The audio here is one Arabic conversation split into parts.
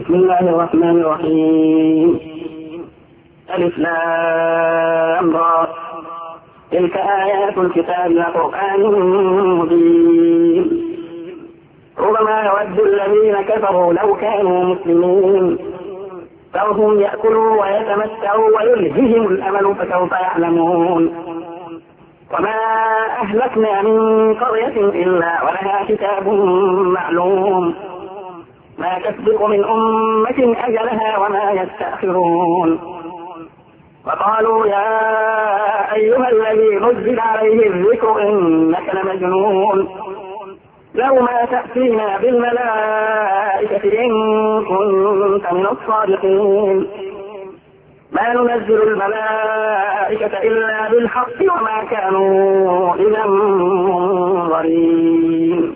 بسم الله الرحمن الرحيم. ألف لام را. تلك آيات الكتاب وقرآن مبين. ربما يود الذين كفروا لو كانوا مسلمين فهم يأكلوا ويتمتعوا ويلههم الأمل فسوف يعلمون. وما أهلكنا من قرية إلا ولها كتاب معلوم ما تسبق من أمة أجلها وما يستأخرون. وقالوا يا أيها الذي نزل عليه الذكر إنك لمجنون لو ما تأتينا بالملائكة إن كنت من الصادقين. ما ننزل الملائكة إلا بالحق وما كانوا إذا منظرين.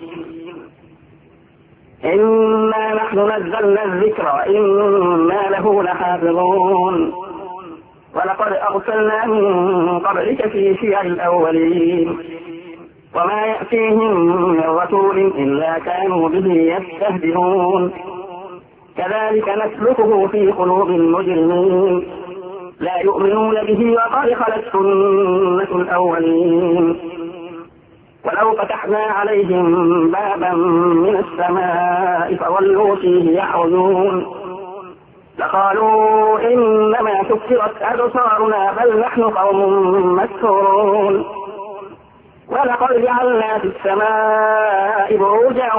إنا نحن نزلنا الذكر وإنا له لحافظون. ولقد أرسلنا من قبلك في شيع الأولين وما يأتيهم من رسول إلا كانوا به يستهزئون. كذلك نسلكه في قلوب المجرمين لا يؤمنون به وقد خلت سنة الأولين. ولو فتحنا عليهم بابا من السماء فظلوا فيه يعرجون لقالوا إنما سكرت أبصارنا بل نحن قوم مسحورون. ولقد جعلنا في السماء بروجا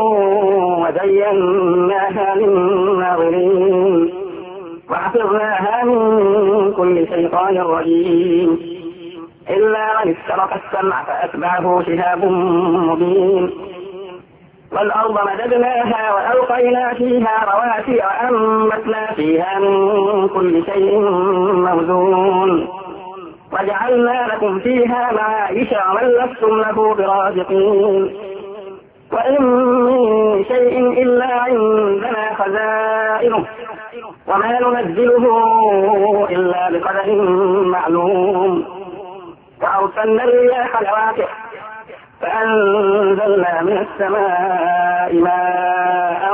وزيناها للناظرين وحفظناها من كل شيطان رجيم إلا من استرق السمع فأتبعه شهاب مبين. والأرض مددناها وألقينا فيها رواسي وأنبتنا فيها من كل شيء موزون وجعلنا لكم فيها معايش ومن لستم له برازقين. وإن من شيء إلا عندنا خزائنه وما ننزله إلا بقدر معلوم. وأرسلنا الرياح لواقح فأنزلنا من السماء ماء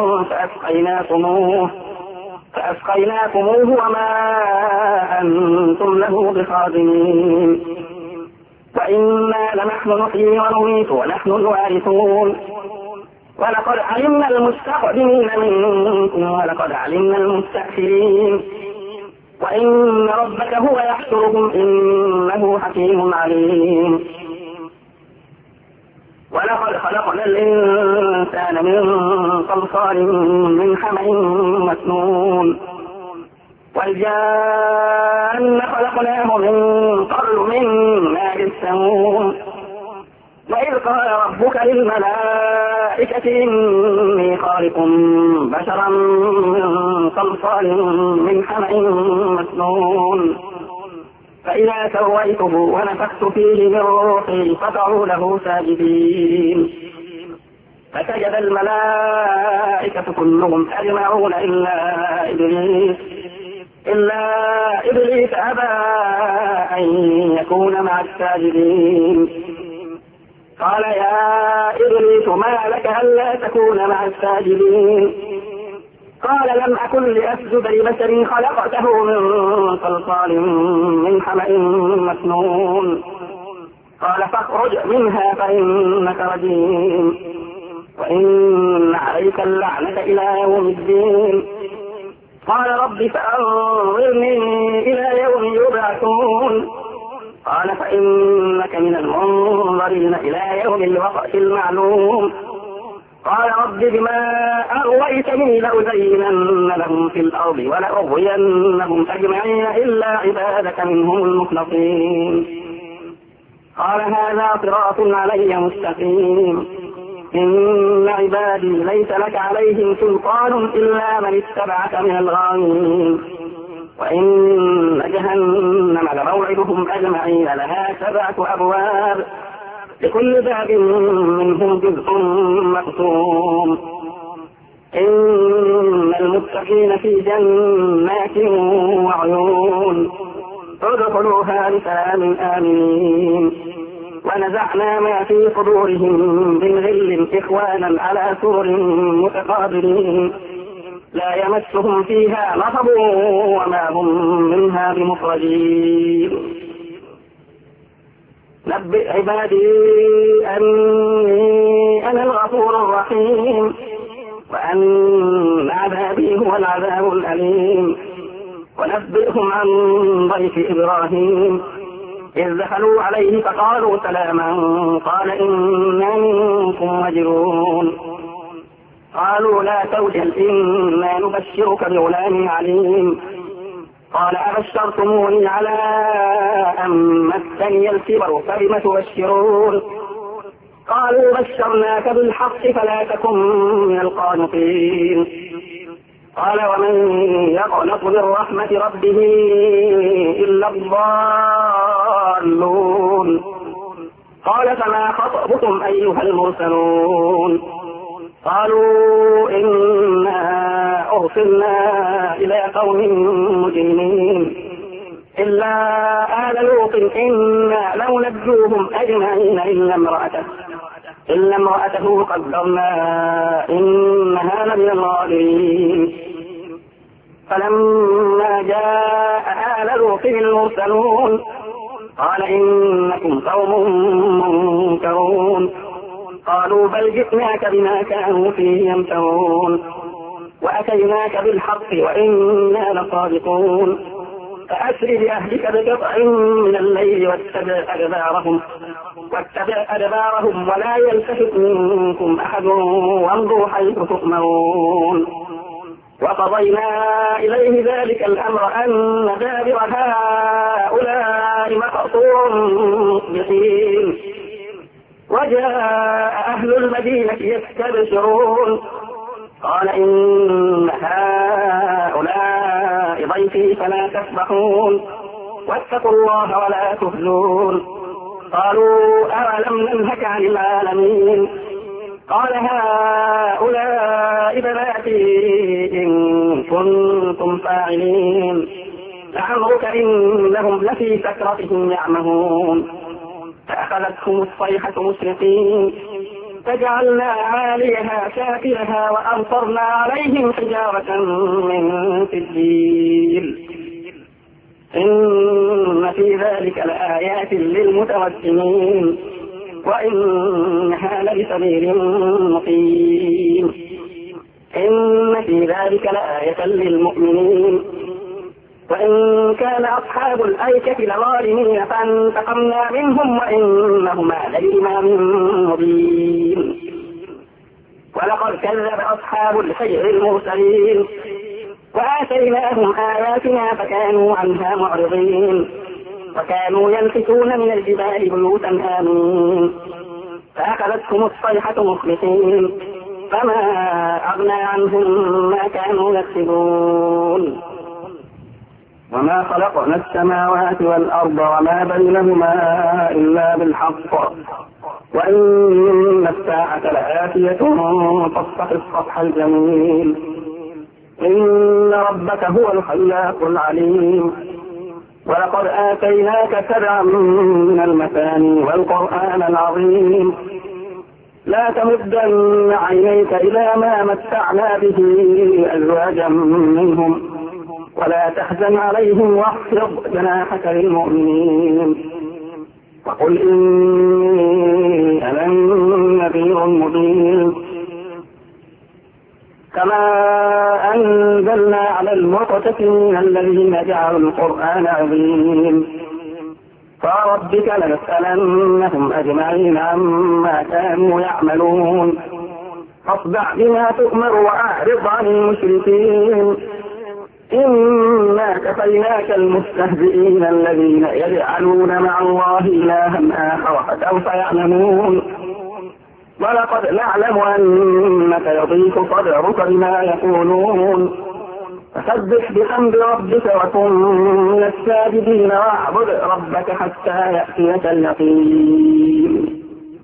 فأسقيناكموه وما أنتم له بخازنين. وإنا لنحن نحيي ونميت ونحن الوارثون. ولقد علمنا المستقدمين منكم ولقد علمنا المستأخرين. وإن ربك هو يحشرهم إنه حكيم عليم. ولقد خلقنا الإنسان من صلصال من حمأ مسنون والجان خلقناه من قبل من نار السموم. وإذ قال ربك للملائكة إني خالق بشرا من صلصال من حمأ مسنون فإذا سويته ونفخت فيه من روحي فقعوا له ساجدين. فسجد الملائكة كلهم أجمعون إلا إبليس أبى أن يكون مع الساجدين. قال يا إبليس ما لك ألا تكون مع الساجدين؟ قال لم أكن لأسجد لبشر خلقته من صلصال من حمأ مسنون. قال فاخرج منها فإنك رجيم وإن عليك اللعنة إلى يوم الدين. قال رب فأنظرني إلى يوم يبعثون. قال فإنك من المنظرين إلى يوم الوقت المعلوم. قال رب بما أغويتني لأزينن لهم في الأرض ولأغوينهم أجمعين إلا عبادك منهم المخلصين. قال هذا صراط علي مستقيم. إن عبادي ليس لك عليهم سلطان إلا من اتبعك من الغاوين. وإن جهنم لموعدهم أجمعين لها 7 أبواب لكل باب منهم جزء مقسوم. إن المتقين في جنات وعيون ادخلوها بسلام آمنين. ونزعنا ما في صدورهم من غل إخوانا على سور متقابلين لا يمسهم فيها نصب وما هم منها بمخرجين. نبئ عبادي أني أنا الغفور الرحيم وأن عذابي هو العذاب الأليم. ونبئهم عن ضيف إبراهيم إذ دخلوا عليه فقالوا سلاما قال إنا منكم وجلون. قالوا لا توجل إنا نبشرك بغلام عليم. قال أبشرتموني على أن مسني الكبر فبم تبشرون. قالوا بشرناك بالحق فلا تكن من القانطين. قال ومن يقنط من رحمة ربه إلا الضالون. قال فما خطبكم أيها المرسلون؟ قالوا إنا أرسلنا إلى قوم مجرمين إلا آل لوط إنا لننجوهم أجمعين إلا امرأته قدرنا إنها لمن الغابرين. فلما جاء آل لوط المرسلون قال إنكم قوم منكرون. قالوا بل جئناك بما كانوا فيه يمترون وأتيناك بالحق وإنا لصادقون. فأسر بأهلك بقطع من الليل واتبع أدبارهم ولا يلتفت منكم أحد وامضوا حيث تؤمرون. وقضينا إليه ذلك الأمر أن دابر هؤلاء مقطوع مصبحين. وجاء أهل المدينة يستبشرون قال إن هؤلاء ضيفي فلا تفضحون واتقوا الله ولا تخزون. قالوا أولم ننهك عن العالمين؟ قال هؤلاء بناتي إن كنتم فاعلين. لعمرك إنهم لفي سكرتهم يعمهون. فأخذتهم الصيحة مشرقين فجعلنا عاليها سافلها وأمطرنا عليهم حجارة من سجيل. إن في ذلك لآيات للمتوسمين وإنها لبسبيل مقيم. إن في ذلك لآية للمؤمنين. وإن كان أصحاب الأيكة لظالمين فانتقمنا منهم وإنهما لبإمام مبين. ولقد كذب أصحاب الحجر المرسلين وآتيناهم آياتنا فكانوا عنها معرضين. وكانوا ينحتون من الجبال بيوتا آمنين فأخذتهم الصيحة مصبحين فما أغنى عنهم ما كانوا يكسبون. وما خلقنا السماوات والأرض وما بينهما إلا بالحق وإن الساعة لآتية فاصفح الصفح الجميل. إن ربك هو الخلاق العليم. ولقد آتيناك 7 من المثاني والقرآن العظيم. لا تمدن عينيك إلى ما متعنا به أزواجا منهم ولا تحزن عليهم واخفض جناحك للمؤمنين. وقل إني أنا النذير المبين. كما أنزلنا على المقتسمين الذين جعلوا القرآن عظيم. فربك لنسألنهم أجمعين عما كانوا يعملون. فاصدع بما تؤمر وأعرض عن المشركين. إنا كفيناك المستهزئين الذين يجعلون مع الله إلها آخر فسوف يعلمون. ولقد نعلم أنك يضيق صدرك بما يقولون. فسبح بحمد ربك وكن من الساجدين واعبد ربك حتى يأتيك اليقين.